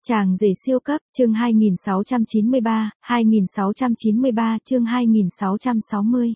Chàng rể siêu cấp, chương 2693, chương 2660.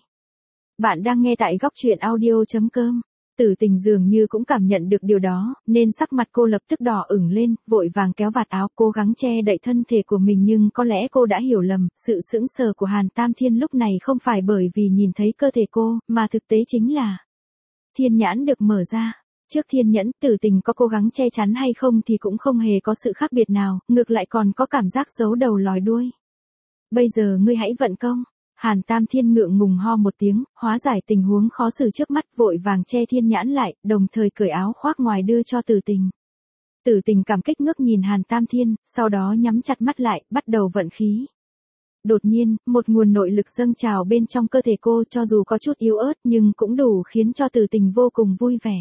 Bạn đang nghe tại góc truyện audio.com. Tử Tình dường như cũng cảm nhận được điều đó, nên sắc mặt cô lập tức đỏ ửng lên, vội vàng kéo vạt áo, cố gắng che đậy thân thể của mình, nhưng có lẽ cô đã hiểu lầm, sự sững sờ của Hàn Tam Thiên lúc này không phải bởi vì nhìn thấy cơ thể cô, mà thực tế chính là thiên nhãn được mở ra. Trước thiên nhẫn, Tử Tình có cố gắng che chắn hay không thì cũng không hề có sự khác biệt nào, ngược lại còn có cảm giác giấu đầu lòi đuôi. Bây giờ ngươi hãy vận công. Hàn Tam Thiên ngượng ngùng ho một tiếng, hóa giải tình huống khó xử trước mắt, vội vàng che thiên nhãn lại, đồng thời cởi áo khoác ngoài đưa cho Tử Tình. Tử Tình cảm kích ngước nhìn Hàn Tam Thiên, sau đó nhắm chặt mắt lại, bắt đầu vận khí. Đột nhiên, một nguồn nội lực dâng trào bên trong cơ thể cô, cho dù có chút yếu ớt nhưng cũng đủ khiến cho Tử Tình vô cùng vui vẻ.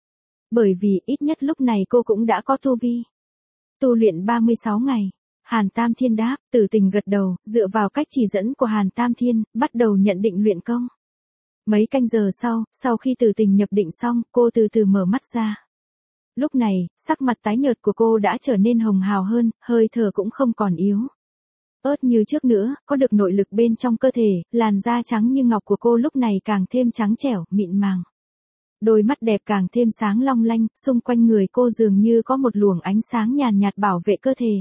Bởi vì ít nhất lúc này cô cũng đã có tu vi. Tu luyện 36 ngày. Hàn Tam Thiên đáp. Tử Tình gật đầu, dựa vào cách chỉ dẫn của Hàn Tam Thiên, bắt đầu nhận định luyện công. Mấy canh giờ sau khi Tử Tình nhập định xong, cô từ từ mở mắt ra. Lúc này, sắc mặt tái nhợt của cô đã trở nên hồng hào hơn, hơi thở cũng không còn yếu ớt như trước nữa, có được nội lực bên trong cơ thể, làn da trắng như ngọc của cô lúc này càng thêm trắng trẻo, mịn màng. Đôi mắt đẹp càng thêm sáng long lanh, xung quanh người cô dường như có một luồng ánh sáng nhàn nhạt bảo vệ cơ thể.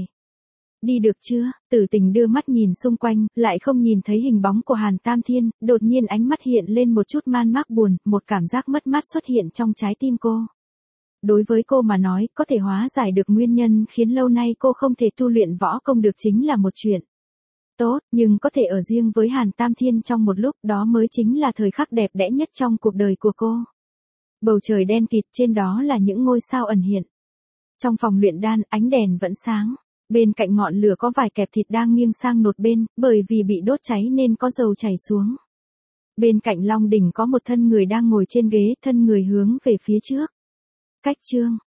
Đi được chưa? Tử Tình đưa mắt nhìn xung quanh, lại không nhìn thấy hình bóng của Hàn Tam Thiên, đột nhiên ánh mắt hiện lên một chút man mác buồn, một cảm giác mất mát xuất hiện trong trái tim cô. Đối với cô mà nói, có thể hóa giải được nguyên nhân khiến lâu nay cô không thể tu luyện võ công được chính là một chuyện tốt, nhưng có thể ở riêng với Hàn Tam Thiên trong một lúc, đó mới chính là thời khắc đẹp đẽ nhất trong cuộc đời của cô. Bầu trời đen kịt, trên đó là những ngôi sao ẩn hiện. Trong phòng luyện đan, ánh đèn vẫn sáng. Bên cạnh ngọn lửa có vài kẹp thịt đang nghiêng sang một bên, bởi vì bị đốt cháy nên có dầu chảy xuống. Bên cạnh Long Đỉnh có một thân người đang ngồi trên ghế, thân người hướng về phía trước. Cách chương.